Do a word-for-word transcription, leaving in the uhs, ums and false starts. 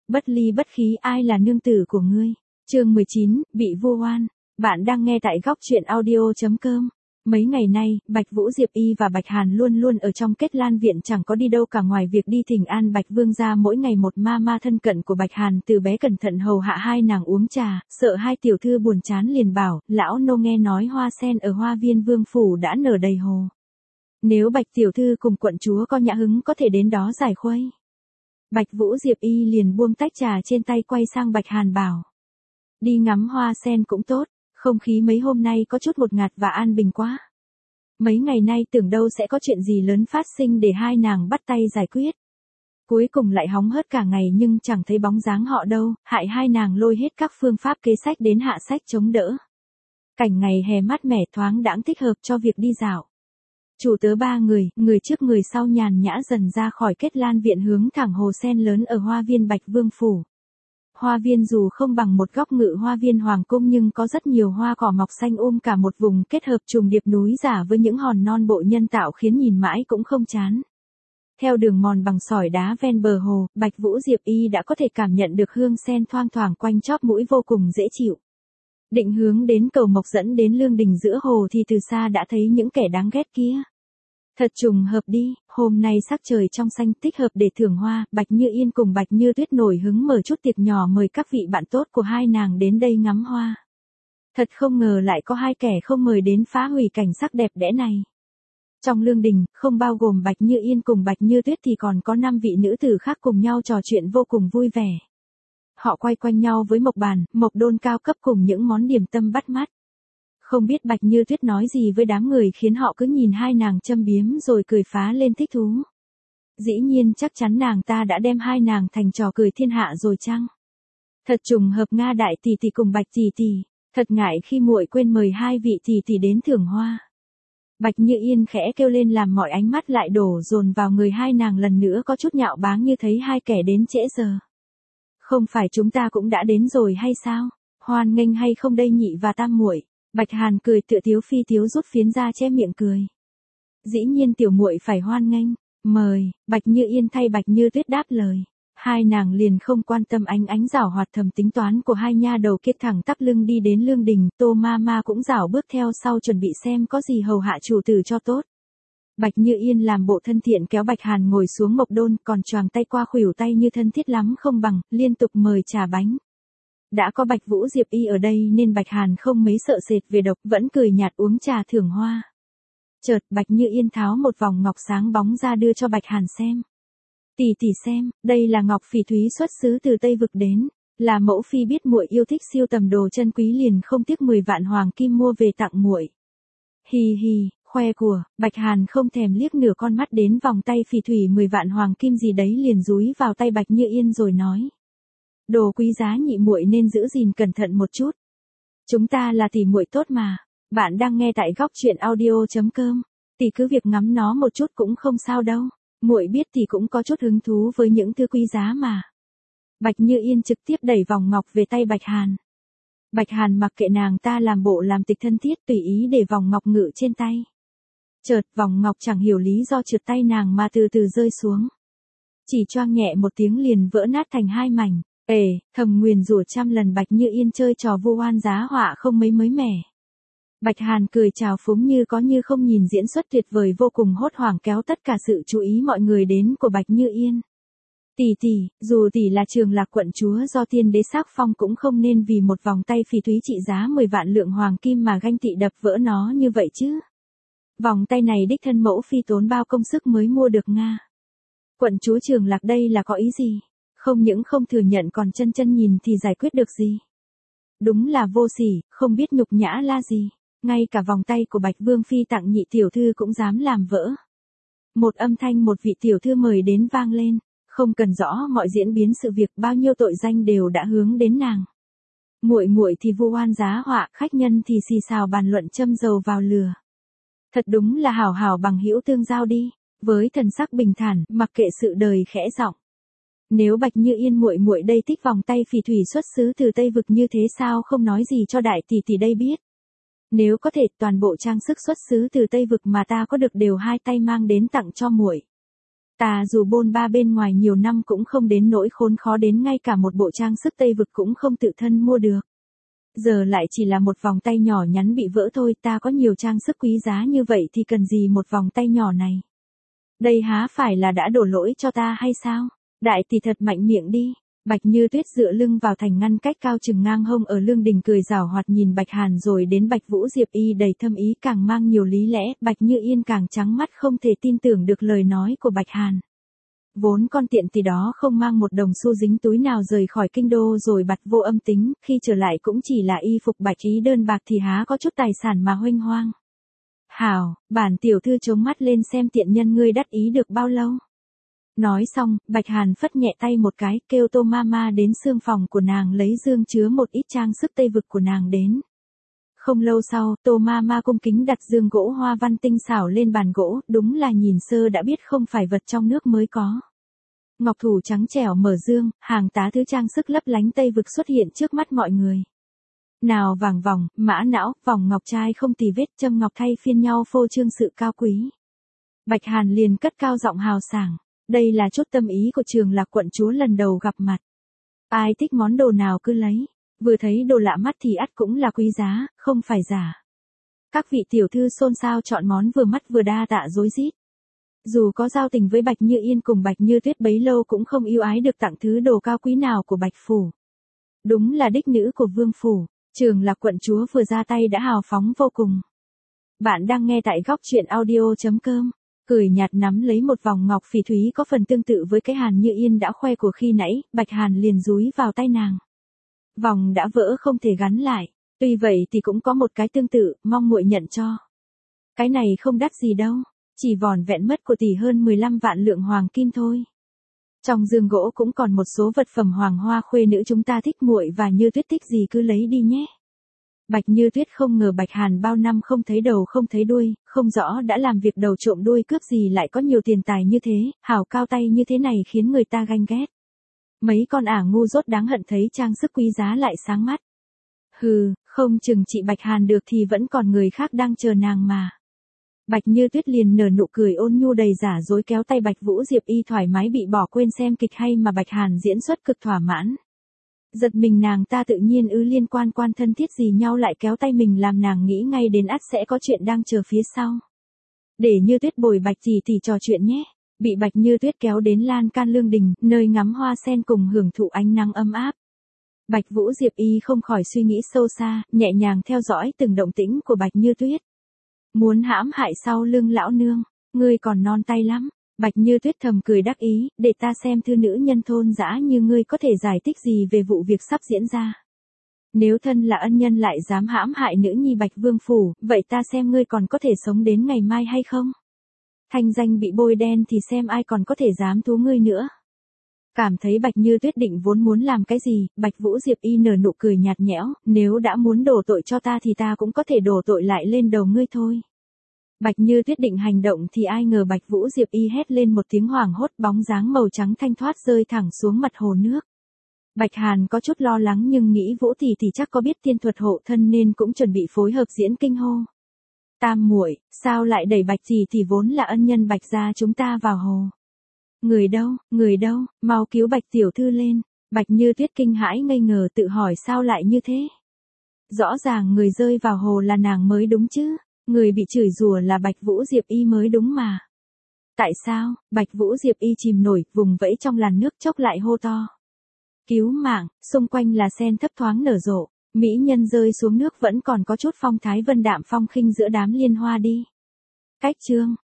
Bất ly bất khí, ai là nương tử của ngươi? Chương mười chín, bị vu oan. Bạn đang nghe tại góc truyện audio chấm com. Mấy ngày nay, Bạch Vũ Diệp Y và Bạch Hàn luôn luôn ở trong Kết Lan viện, chẳng có đi đâu cả ngoài việc đi thỉnh an Bạch Vương gia. Mỗi ngày một ma ma thân cận của Bạch Hàn từ bé cẩn thận hầu hạ hai nàng uống trà, sợ hai tiểu thư buồn chán liền bảo, lão nô nghe nói hoa sen ở Hoa Viên Vương phủ đã nở đầy hồ. Nếu Bạch tiểu thư cùng quận chúa có nhã hứng có thể đến đó giải khuây. Bạch Vũ Diệp Y liền buông tách trà trên tay quay sang Bạch Hàn bảo. Đi ngắm hoa sen cũng tốt, không khí mấy hôm nay có chút ngột ngạt và an bình quá. Mấy ngày nay tưởng đâu sẽ có chuyện gì lớn phát sinh để hai nàng bắt tay giải quyết. Cuối cùng lại hóng hớt cả ngày nhưng chẳng thấy bóng dáng họ đâu, hại hai nàng lôi hết các phương pháp kế sách đến hạ sách chống đỡ. Cảnh ngày hè mát mẻ thoáng đãng thích hợp cho việc đi dạo. Chủ tớ ba người, người trước người sau nhàn nhã dần ra khỏi Kết Lan viện hướng thẳng hồ sen lớn ở Hoa Viên Bạch Vương phủ. Hoa viên dù không bằng một góc ngự hoa viên hoàng cung nhưng có rất nhiều hoa cỏ mọc xanh um cả một vùng, kết hợp trùng điệp núi giả với những hòn non bộ nhân tạo khiến nhìn mãi cũng không chán. Theo đường mòn bằng sỏi đá ven bờ hồ, Bạch Vũ Diệp Y đã có thể cảm nhận được hương sen thoang thoảng quanh chóp mũi vô cùng dễ chịu. Định hướng đến cầu mộc dẫn đến lương đình giữa hồ thì từ xa đã thấy những kẻ đáng ghét kia. Thật trùng hợp đi, hôm nay sắc trời trong xanh thích hợp để thưởng hoa, Bạch Như Yên cùng Bạch Như Tuyết nổi hứng mở chút tiệc nhỏ mời các vị bạn tốt của hai nàng đến đây ngắm hoa. Thật không ngờ lại có hai kẻ không mời đến phá hủy cảnh sắc đẹp đẽ này. Trong lương đình, không bao gồm Bạch Như Yên cùng Bạch Như Tuyết thì còn có năm vị nữ tử khác cùng nhau trò chuyện vô cùng vui vẻ. Họ quay quanh nhau với mộc bàn, mộc đôn cao cấp cùng những món điểm tâm bắt mắt. Không biết Bạch Như Tuyết nói gì với đám người khiến họ cứ nhìn hai nàng châm biếm rồi cười phá lên thích thú. Dĩ nhiên chắc chắn nàng ta đã đem hai nàng thành trò cười thiên hạ rồi chăng? Thật trùng hợp Nga đại tỷ tỷ cùng Bạch tỷ tỷ, thật ngại khi muội quên mời hai vị tỷ tỷ đến thưởng hoa. Bạch Như Yên khẽ kêu lên làm mọi ánh mắt lại đổ dồn vào người hai nàng lần nữa có chút nhạo báng như thấy hai kẻ đến trễ giờ. Không phải chúng ta cũng đã đến rồi hay sao? Hoan nghênh hay không đây nhị và tam muội? Bạch Hàn cười tựa tiếu phi tiếu rút phiến ra che miệng cười. Dĩ nhiên tiểu muội phải hoan nghênh, mời. Bạch Như Yên thay Bạch Như Tuyết đáp lời. Hai nàng liền không quan tâm ánh ánh giảo hoạt thầm tính toán của hai nha đầu kết thẳng tắp lưng đi đến lương đình. Tô ma ma cũng giảo bước theo sau chuẩn bị xem có gì hầu hạ chủ tử cho tốt. Bạch Như Yên làm bộ thân thiện kéo Bạch Hàn ngồi xuống mộc đôn, còn choàng tay qua khuỷu tay như thân thiết lắm không bằng, liên tục mời trà bánh. Đã có Bạch Vũ Diệp Y ở đây nên Bạch Hàn không mấy sợ sệt về độc, vẫn cười nhạt uống trà thưởng hoa. Chợt Bạch Như Yên tháo một vòng ngọc sáng bóng ra đưa cho Bạch Hàn xem. Tỷ tỷ xem, đây là ngọc phỉ thúy xuất xứ từ Tây Vực đến, là mẫu phi biết muội yêu thích siêu tầm đồ chân quý liền không tiếc mười vạn hoàng kim mua về tặng muội. Hì hì, khoe của. Bạch Hàn không thèm liếc nửa con mắt đến vòng tay phỉ thủy mười vạn hoàng kim gì đấy liền dúi vào tay Bạch Như Yên rồi nói. Đồ quý giá nhị muội nên giữ gìn cẩn thận một chút. Chúng ta là tỷ muội tốt mà. Bạn đang nghe tại góc truyện audio chấm com. Tỷ cứ việc ngắm nó một chút cũng không sao đâu. Muội biết tỷ cũng có chút hứng thú với những thứ quý giá mà. Bạch Như Yên trực tiếp đẩy vòng ngọc về tay Bạch Hàn. Bạch Hàn mặc kệ nàng ta làm bộ làm tịch thân thiết tùy ý để vòng ngọc ngự trên tay. Chợt vòng ngọc chẳng hiểu lý do trượt tay nàng mà từ từ rơi xuống. Chỉ choang nhẹ một tiếng liền vỡ nát thành hai mảnh. Ê, thầm nguyền rủa trăm lần Bạch Như Yên chơi trò vu oan giá họa không mấy mới mẻ. Bạch Hàn cười chào phúng như có như không nhìn diễn xuất tuyệt vời vô cùng hốt hoảng kéo tất cả sự chú ý mọi người đến của Bạch Như Yên. Tỷ tỷ, dù tỷ là Trường Lạc quận chúa do tiên đế sắc phong cũng không nên vì một vòng tay phỉ thúy trị giá mười vạn lượng hoàng kim mà ganh tị đập vỡ nó như vậy chứ. Vòng tay này đích thân mẫu phi tốn bao công sức mới mua được Nga. Quận chúa Trường Lạc đây là có ý gì? Không những không thừa nhận còn chân chân nhìn thì giải quyết được gì. Đúng là vô sỉ, không biết nhục nhã la gì. Ngay cả vòng tay của Bạch Vương Phi tặng nhị tiểu thư cũng dám làm vỡ. Một âm thanh một vị tiểu thư mời đến vang lên. Không cần rõ mọi diễn biến sự việc bao nhiêu tội danh đều đã hướng đến nàng. Muội muội thì vu oan giá họa, khách nhân thì xì xào bàn luận châm dầu vào lửa. Thật đúng là hảo hảo bằng hữu tương giao đi. Với thần sắc bình thản, mặc kệ sự đời khẽ giọng. Nếu Bạch Như Yên muội muội đây thích vòng tay phỉ thủy xuất xứ từ Tây Vực như thế sao không nói gì cho đại tỷ tỷ đây biết. Nếu có thể toàn bộ trang sức xuất xứ từ Tây Vực mà ta có được đều hai tay mang đến tặng cho muội. Ta dù bôn ba bên ngoài nhiều năm cũng không đến nỗi khốn khó đến ngay cả một bộ trang sức Tây vực cũng không tự thân mua được. Giờ lại chỉ là một vòng tay nhỏ nhắn bị vỡ thôi, ta có nhiều trang sức quý giá như vậy thì cần gì một vòng tay nhỏ này. Đây há phải là đã đổ lỗi cho ta hay sao? Đại tỷ thật mạnh miệng đi. Bạch Như Tuyết dựa lưng vào thành ngăn cách cao chừng ngang hông ở lương đình cười giảo hoạt nhìn Bạch Hàn rồi đến Bạch Vũ Diệp Y đầy thâm ý càng mang nhiều lý lẽ, Bạch Như Yên càng trắng mắt không thể tin tưởng được lời nói của Bạch Hàn. Vốn con tiện thì đó không mang một đồng xu dính túi nào rời khỏi kinh đô rồi bặt vô âm tính, khi trở lại cũng chỉ là y phục bạch ý đơn bạc thì há có chút tài sản mà huênh hoang. Hảo, bản tiểu thư chống mắt lên xem tiện nhân ngươi đắc ý được bao lâu. Nói xong, Bạch Hàn phất nhẹ tay một cái, kêu Tô Mama đến xương phòng của nàng lấy dương chứa một ít trang sức Tây vực của nàng đến. Không lâu sau, Tô Mama cung kính đặt dương gỗ hoa văn tinh xảo lên bàn gỗ, đúng là nhìn sơ đã biết không phải vật trong nước mới có. Ngọc thủ trắng trẻo mở dương, hàng tá thứ trang sức lấp lánh Tây vực xuất hiện trước mắt mọi người. Nào vàng vòng, mã não, vòng ngọc trai không tì vết, châm ngọc thay phiên nhau phô trương sự cao quý. Bạch Hàn liền cất cao giọng hào sảng. Đây là chút tâm ý của Trường Lạc quận chúa lần đầu gặp mặt. Ai thích món đồ nào cứ lấy. Vừa thấy đồ lạ mắt thì ắt cũng là quý giá, không phải giả. Các vị tiểu thư xôn xao chọn món vừa mắt vừa đa tạ rối rít. Dù có giao tình với Bạch Như Yên cùng Bạch Như Tuyết bấy lâu cũng không ưu ái được tặng thứ đồ cao quý nào của Bạch phủ. Đúng là đích nữ của Vương phủ, Trường Lạc quận chúa vừa ra tay đã hào phóng vô cùng. Bạn đang nghe tại góc truyện audio chấm com. Cười nhạt nắm lấy một vòng ngọc phỉ thúy có phần tương tự với cái Hàn Như Yên đã khoe của khi nãy, Bạch Hàn liền dúi vào tay nàng. Vòng đã vỡ không thể gắn lại, tuy vậy thì cũng có một cái tương tự, mong muội nhận cho. Cái này không đắt gì đâu, chỉ vỏn vẹn mất của tỷ hơn mười lăm vạn lượng hoàng kim thôi. Trong dương gỗ cũng còn một số vật phẩm hoàng hoa khuê nữ chúng ta thích, muội và Như Tuyết thích gì cứ lấy đi nhé. Bạch Như Tuyết không ngờ Bạch Hàn bao năm không thấy đầu không thấy đuôi, không rõ đã làm việc đầu trộm đuôi cướp gì lại có nhiều tiền tài như thế, hảo cao tay như thế này khiến người ta ganh ghét. Mấy con ả ngu dốt đáng hận thấy trang sức quý giá lại sáng mắt. Hừ, không chừng chị Bạch Hàn được thì vẫn còn người khác đang chờ nàng mà. Bạch Như Tuyết liền nở nụ cười ôn nhu đầy giả dối kéo tay Bạch Vũ Diệp Y thoải mái bị bỏ quên xem kịch hay mà Bạch Hàn diễn xuất cực thỏa mãn. Giật mình nàng ta tự nhiên ư liên quan quan thân thiết gì nhau lại kéo tay mình làm nàng nghĩ ngay đến ắt sẽ có chuyện đang chờ phía sau. Để Như Tuyết bồi Bạch tỷ tỷ trò chuyện nhé. Bị Bạch Như Tuyết kéo đến lan can lương đình, nơi ngắm hoa sen cùng hưởng thụ ánh nắng ấm áp. Bạch Vũ Diệp Y không khỏi suy nghĩ sâu xa, nhẹ nhàng theo dõi từng động tĩnh của Bạch Như Tuyết. Muốn hãm hại sau lưng lão nương, ngươi còn non tay lắm. Bạch Như Tuyết thầm cười đắc ý, để ta xem thư nữ nhân thôn dã như ngươi có thể giải thích gì về vụ việc sắp diễn ra. Nếu thân là ân nhân lại dám hãm hại nữ nhi Bạch Vương phủ, vậy ta xem ngươi còn có thể sống đến ngày mai hay không? Thanh danh bị bôi đen thì xem ai còn có thể dám thú ngươi nữa. Cảm thấy Bạch Như Tuyết định vốn muốn làm cái gì, Bạch Vũ Diệp Y nở nụ cười nhạt nhẽo, nếu đã muốn đổ tội cho ta thì ta cũng có thể đổ tội lại lên đầu ngươi thôi. Bạch Như Tuyết định hành động thì ai ngờ Bạch Vũ Diệp Y hét lên một tiếng hoảng hốt, bóng dáng màu trắng thanh thoát rơi thẳng xuống mặt hồ nước. Bạch Hàn có chút lo lắng nhưng nghĩ Vũ tỷ thì chắc có biết tiên thuật hộ thân nên cũng chuẩn bị phối hợp diễn kinh hô. Tam muội, sao lại đẩy Bạch tỷ thì vốn là ân nhân Bạch gia chúng ta vào hồ? Người đâu, người đâu, mau cứu Bạch tiểu thư lên. Bạch Như Tuyết kinh hãi ngây ngờ tự hỏi sao lại như thế? Rõ ràng người rơi vào hồ là nàng mới đúng chứ. Người bị chửi rủa là Bạch Vũ Diệp Y mới đúng mà. Tại sao? Bạch Vũ Diệp Y chìm nổi, vùng vẫy trong làn nước chốc lại hô to. Cứu mạng, xung quanh là sen thấp thoáng nở rộ, mỹ nhân rơi xuống nước vẫn còn có chút phong thái vân đạm phong khinh giữa đám liên hoa đi. Cách chương,